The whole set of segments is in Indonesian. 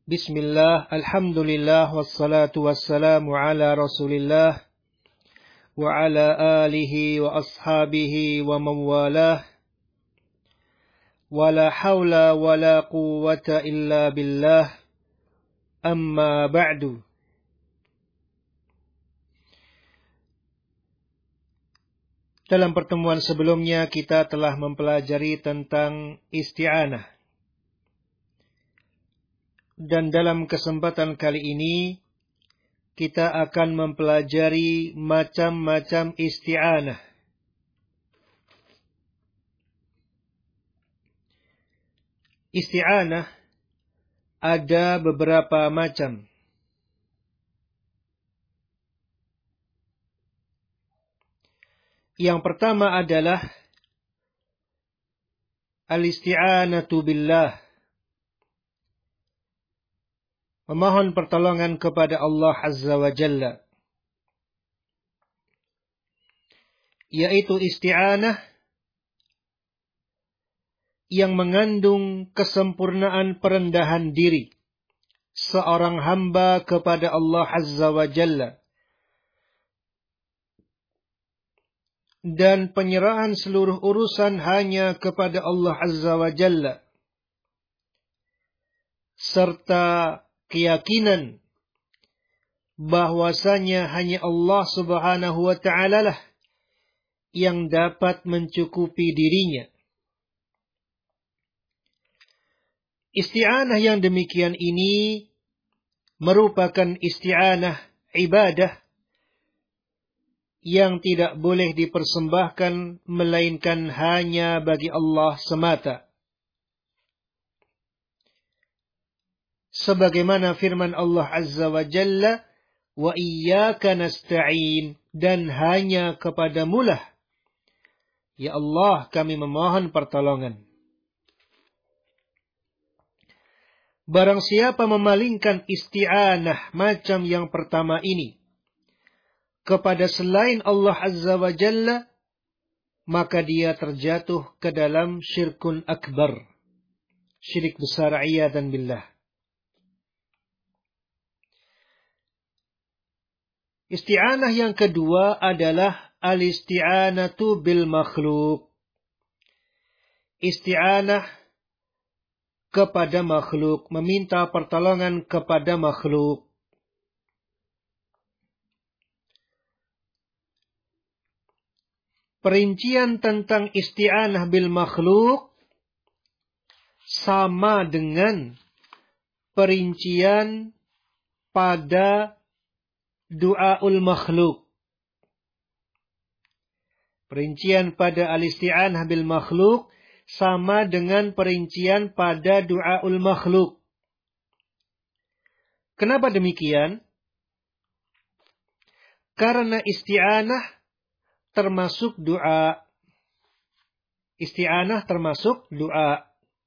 Bismillah, alhamdulillah, wassalatu wassalamu ala rasulillah, wa ala alihi wa ashabihi wa mawalah, wa la hawla wa la quwwata illa billah, amma ba'du. Dalam pertemuan sebelumnya kita telah mempelajari tentang isti'anah. Dan dalam kesempatan kali ini, kita akan mempelajari macam-macam isti'anah. Isti'anah ada beberapa macam. Yang pertama adalah al-isti'anatu billah. Memohon pertolongan kepada Allah Azza wa Jalla. Yaitu isti'anah yang mengandung kesempurnaan perendahan diri seorang hamba kepada Allah Azza wa Jalla. Dan penyerahan seluruh urusan hanya kepada Allah Azza wa Jalla. Serta keyakinan bahwasanya hanya Allah Subhanahu wa ta'ala lah yang dapat mencukupi dirinya. Isti'anah yang demikian ini merupakan isti'anah ibadah yang tidak boleh dipersembahkan melainkan hanya bagi Allah semata. Sebagaimana firman Allah Azza wa Jalla, wa iyyaka nasta'in, dan hanya kepadamu lah, ya Allah, kami memohon pertolongan. Barang siapa memalingkan isti'anah macam yang pertama ini kepada selain Allah Azza wa Jalla, maka dia terjatuh ke dalam syirkun akbar, syirik besar, iyadzan billah. Isti'anah yang kedua adalah al-isti'anatu bil makhluk. Isti'anah kepada makhluk, meminta pertolongan kepada makhluk. Perincian tentang isti'anah bil makhluk sama dengan perincian pada du'aul makhluk. Perincian pada al-isti'anah bil makhluk sama dengan perincian pada du'aul makhluk. Kenapa demikian? Karena isti'anah termasuk doa. Isti'anah termasuk doa.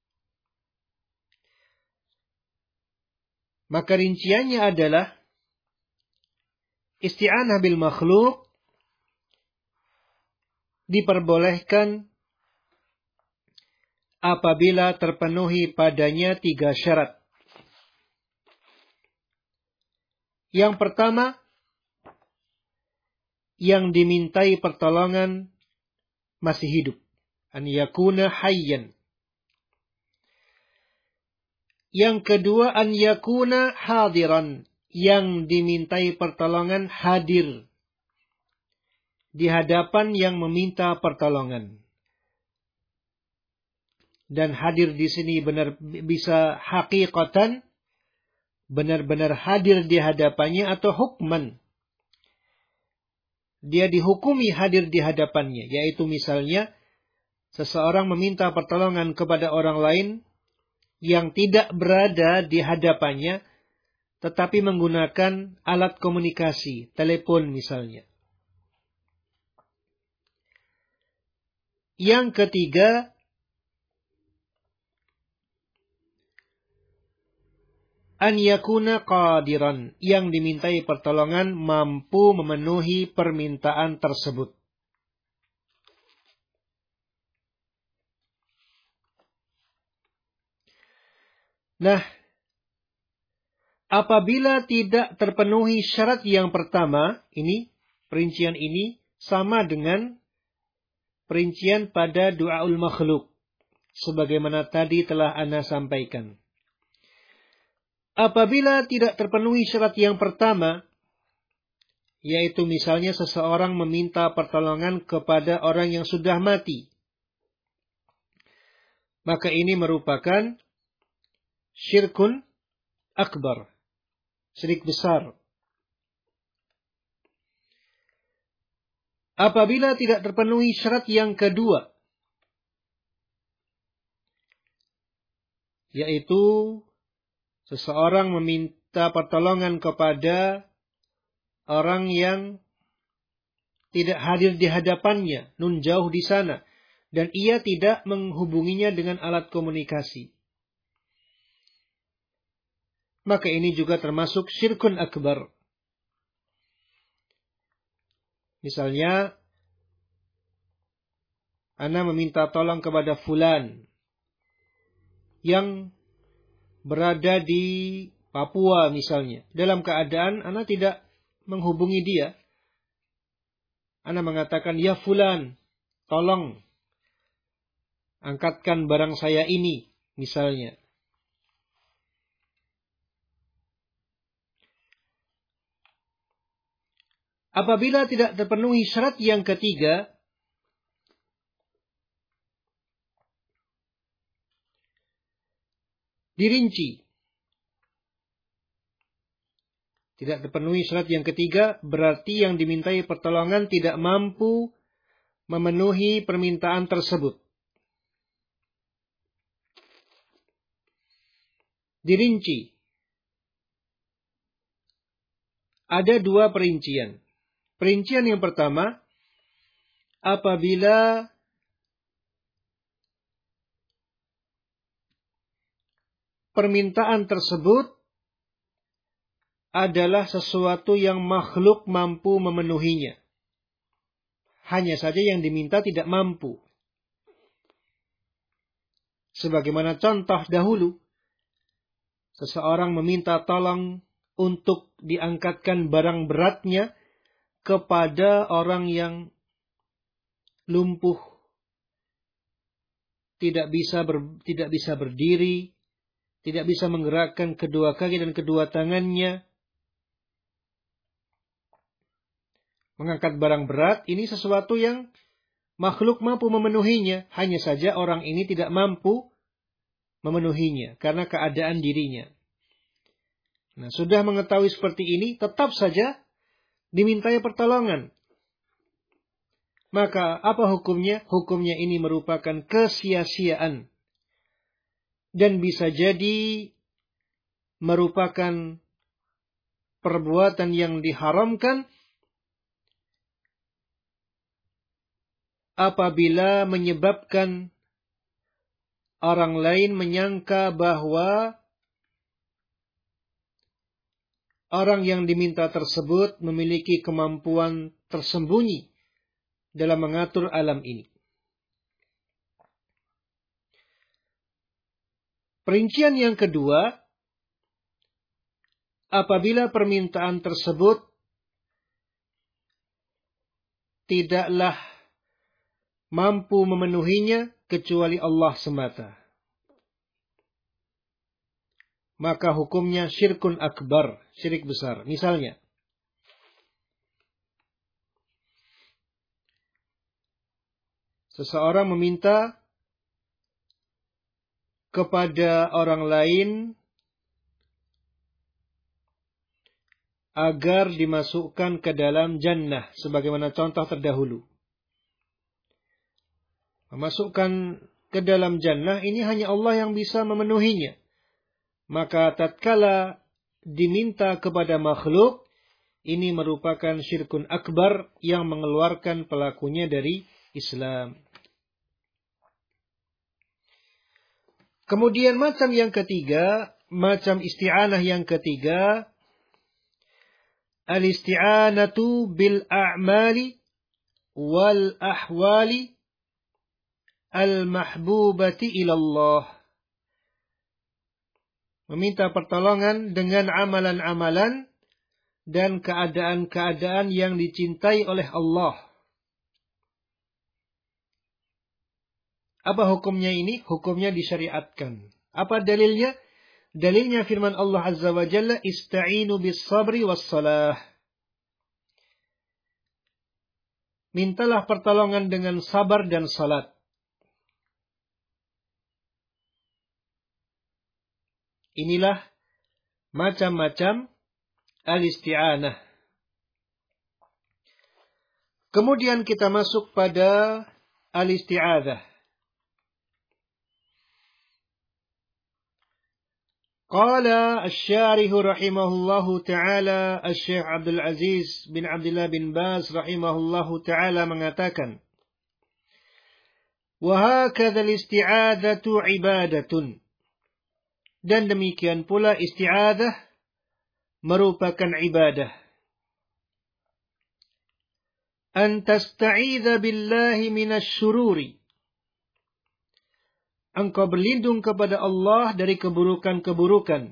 Maka rinciannya adalah isti'anah bil makhluk diperbolehkan apabila terpenuhi padanya 3 syarat. Yang pertama, yang dimintai pertolongan masih hidup. An yakuna hayyan. Yang kedua, an yakuna hadiran. Yang dimintai pertolongan hadir di hadapan yang meminta pertolongan. Dan hadir di sini benar bisa hakikatan, benar-benar hadir di hadapannya, atau hukman. Dia dihukumi hadir di hadapannya, yaitu misalnya seseorang meminta pertolongan kepada orang lain yang tidak berada di hadapannya, tetapi menggunakan alat komunikasi, telepon misalnya. Yang ketiga, an yakuna qadiran, yang dimintai pertolongan mampu memenuhi permintaan tersebut. Nah, Apabila tidak terpenuhi syarat yang pertama, perincian ini sama dengan perincian pada du'aul makhluk. Sebagaimana tadi telah Ana sampaikan. Apabila tidak terpenuhi syarat yang pertama, yaitu misalnya seseorang meminta pertolongan kepada orang yang sudah mati, maka ini merupakan syirkun akbar, syirik besar. Apabila tidak terpenuhi syarat yang kedua, yaitu seseorang meminta pertolongan kepada orang yang tidak hadir di hadapannya, nun jauh di sana, dan ia tidak menghubunginya dengan alat komunikasi, maka ini juga termasuk syirkun akbar. Misalnya, Ana meminta tolong kepada fulan yang berada di Papua misalnya. Dalam keadaan Ana tidak menghubungi dia. Ana mengatakan, ya fulan, tolong angkatkan barang saya ini misalnya. Apabila tidak terpenuhi syarat yang ketiga, dirinci. Tidak terpenuhi syarat yang ketiga, berarti yang dimintai pertolongan tidak mampu memenuhi permintaan tersebut. Dirinci. Ada dua perincian. Perincian yang pertama, apabila permintaan tersebut adalah sesuatu yang makhluk mampu memenuhinya. Hanya saja yang diminta tidak mampu. Sebagaimana contoh dahulu, seseorang meminta tolong untuk diangkatkan barang beratnya kepada orang yang lumpuh, tidak bisa berdiri, tidak bisa menggerakkan kedua kaki dan kedua tangannya. Mengangkat barang berat, ini sesuatu yang makhluk mampu memenuhinya. Hanya saja orang ini tidak mampu memenuhinya karena keadaan dirinya. Nah, sudah mengetahui seperti ini, tetap saja dimintai pertolongan. Maka apa hukumnya? Hukumnya ini merupakan kesia-siaan. Dan bisa jadi merupakan perbuatan yang diharamkan apabila menyebabkan orang lain menyangka bahwa orang yang diminta tersebut memiliki kemampuan tersembunyi dalam mengatur alam ini. Perincian yang kedua, apabila permintaan tersebut tidaklah mampu memenuhinya kecuali Allah semata, maka hukumnya syirkun akbar, syirik besar. Misalnya, seseorang meminta kepada orang lain agar dimasukkan ke dalam jannah, sebagaimana contoh terdahulu. Memasukkan ke dalam jannah ini hanya Allah yang bisa memenuhinya. Maka tatkala diminta kepada makhluk, ini merupakan syirkun akbar yang mengeluarkan pelakunya dari Islam. Kemudian macam yang ketiga, macam isti'anah yang ketiga, al-isti'anatu bil a'mali wal ahwali al-mahbubati ilallah. meminta pertolongan dengan amalan-amalan dan keadaan-keadaan yang dicintai oleh Allah. Apa hukumnya ini? Hukumnya disyariatkan. Apa dalilnya? Dalilnya firman Allah Azza wa Jalla, "Ista'inu bis sabri was salah." Mintalah pertolongan dengan sabar dan salat. Inilah macam-macam al-isti'anah. Kemudian kita masuk pada al-isti'adzah. قال الشارح رحمه الله تعالى الشيخ عبد العزيز bin Abdullah bin Baz rahimahullahu ta'ala mengatakan, وَهَكَذَا الْإِسْتِعَاذَةُ عِبَادَةٌ. Dan demikian pula isti'adzah merupakan ibadah. أَن تَسْتَعِيذَ بِاللَّهِ مِنَ الشُّرُورِ. Engkau berlindung kepada Allah dari keburukan-keburukan.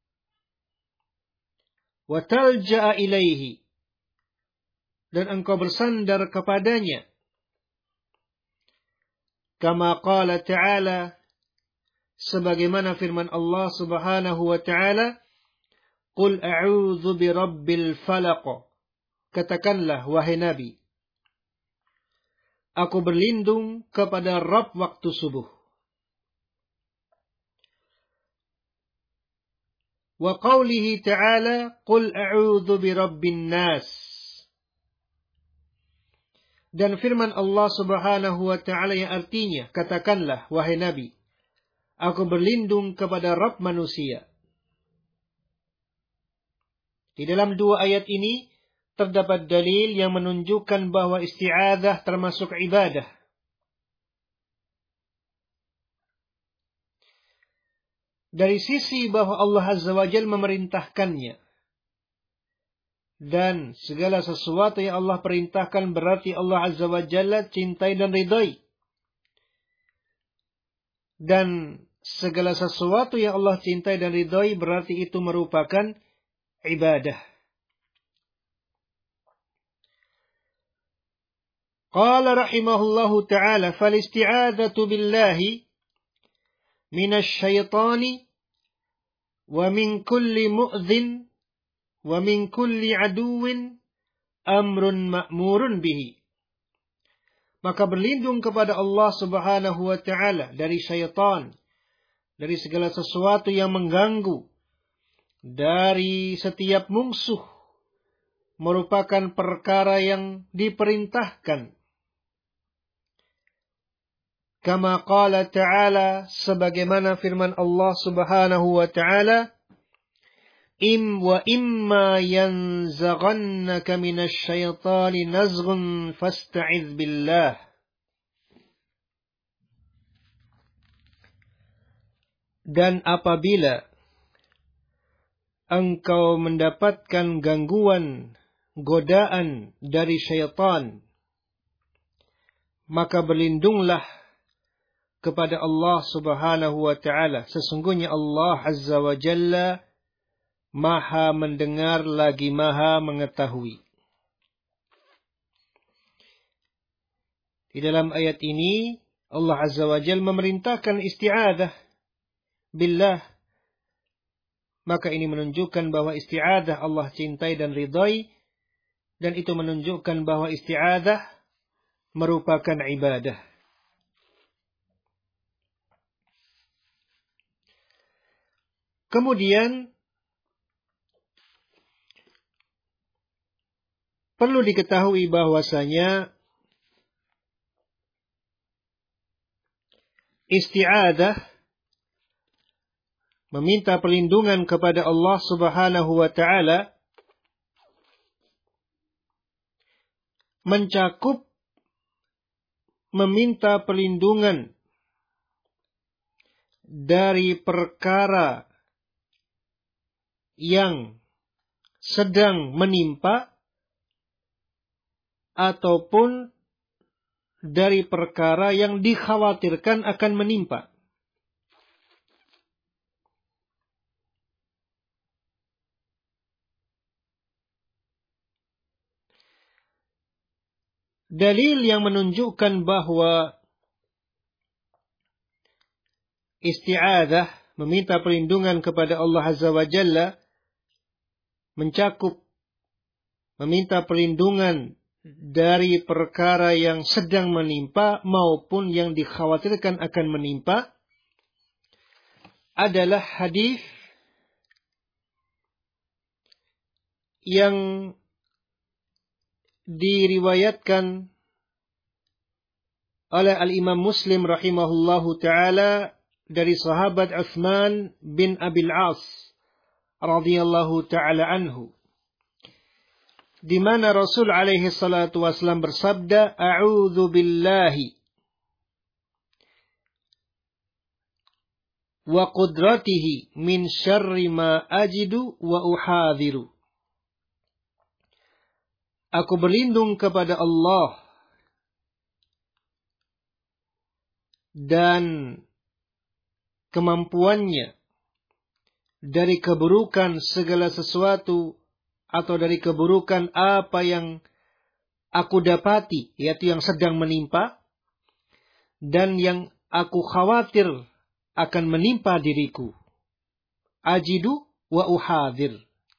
وَتَلْجَأَ إِلَيْهِ. Dan engkau bersandar kepadanya. Kama qala ta'ala. Sebagaimana firman Allah subhanahu wa ta'ala. Qul a'udzu birabbil falaq. Katakanlah, wahai Nabi, aku berlindung kepada Rabb waktu subuh. Wa qawlihi ta'ala, Qul a'udzu birabbin nas. Dan firman Allah subhanahu wa ta'ala yang artinya, katakanlah, wahai Nabi, aku berlindung kepada Rabb manusia. Di dalam dua ayat ini, terdapat dalil yang menunjukkan bahwa isti'adzah termasuk ibadah. Dari sisi bahwa Allah Azza wa Jalla memerintahkannya. Dan segala sesuatu yang Allah perintahkan berarti Allah Azza wa Jalla cintai dan ridai. Dan segala sesuatu yang Allah cintai dan ridai berarti itu merupakan ibadah. Qala rahimahullahu ta'ala, fal-isti'adzatu billahi minasyaitani wa min kulli mu'dhin wa min kulli aduwin amrun ma'murun bihi. Maka berlindung kepada Allah subhanahu wa ta'ala dari syaitan, dari segala sesuatu yang mengganggu, dari setiap musuh, merupakan perkara yang diperintahkan. Kama qala ta'ala, sebagaimana firman Allah subhanahu wa ta'ala, imma yanzaghannaka minasy syaitani nazghun fasta'iz billah. Dan apabila engkau mendapatkan gangguan, godaan dari syaitan, maka berlindunglah kepada Allah subhanahu wa ta'ala. Sesungguhnya Allah Azza wa Jalla maha mendengar lagi maha mengetahui. Di dalam ayat ini Allah Azza wa Jalla memerintahkan isti'adzah billah. Maka ini menunjukkan bahwa isti'adzah Allah cintai dan ridai. Dan itu menunjukkan bahwa isti'adzah merupakan ibadah. Kemudian perlu diketahui bahwasanya isti'adzah meminta perlindungan kepada Allah subhanahu wa ta'ala mencakup meminta perlindungan dari perkara yang sedang menimpa ataupun dari perkara yang dikhawatirkan akan menimpa. dalil yang menunjukkan bahwa isti'adzah, meminta perlindungan kepada Allah Azza wa Jalla, mencakup meminta perlindungan dari perkara yang sedang menimpa maupun yang dikhawatirkan akan menimpa, adalah hadis yang diriwayatkan oleh Al-Imam Muslim rahimahullahu ta'ala dari sahabat Utsman bin Abil As radhiyallahu ta'ala anhu, di mana Rasul alaihi salatu wasallam bersabda, "A'udzu billahi wa qudratihi min syarri ma ajidu wa uhadhiru." Aku berlindung kepada Allah dan kemampuannya dari keburukan segala sesuatu, atau dari keburukan apa yang aku dapati, yaitu yang sedang menimpa, dan yang aku khawatir akan menimpa diriku. Ajidu wa uhadhir.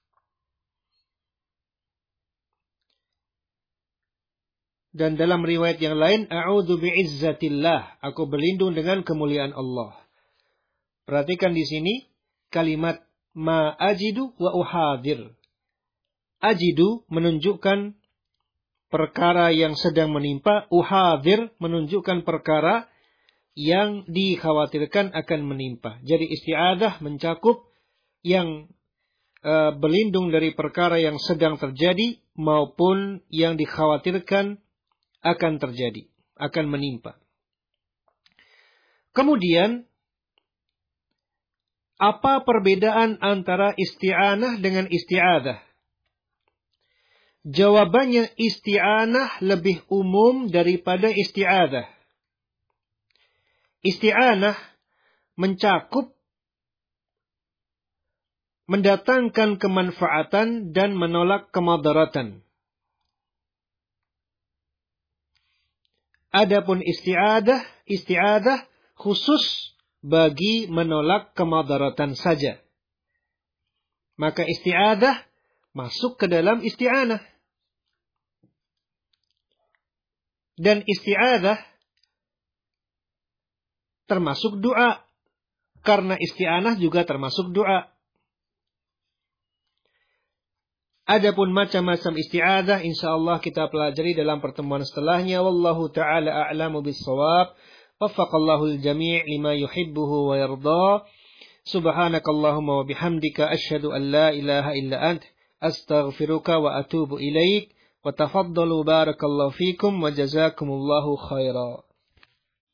Dan dalam riwayat yang lain, a'udzu bi'izzatillah, aku berlindung dengan kemuliaan Allah. Perhatikan di sini kalimat ma ajidu wa uhadhir. Ajidu menunjukkan perkara yang sedang menimpa, uhadhir menunjukkan perkara yang dikhawatirkan akan menimpa. Jadi isti'adzah mencakup yang berlindung dari perkara yang sedang terjadi maupun yang dikhawatirkan akan terjadi, akan menimpa. Kemudian, apa perbedaan antara isti'anah dengan isti'adzah? Jawabannya, isti'anah lebih umum daripada isti'adzah. Isti'anah mencakup mendatangkan kemanfaatan dan menolak kemadaratan. Adapun isti'adzah khusus bagi menolak kemadaratan saja. Maka isti'adzah masuk ke dalam isti'anah. Dan isti'adzah termasuk doa. Karena isti'anah juga termasuk doa. Adapun macam-macam isti'adzah insyaallah kita pelajari dalam pertemuan setelahnya. Wallahu ta'ala a'lamu bis-shawab. Waffaqallahu al-jami' lima yuhibbuhu wa yarda. Subhanakallahumma wa bihamdika asyhadu an la ilaha illa ant astaghfiruka wa atubu ilaik. Wa tafaddalu barakallahu fikum wa jazakumullahu khaira.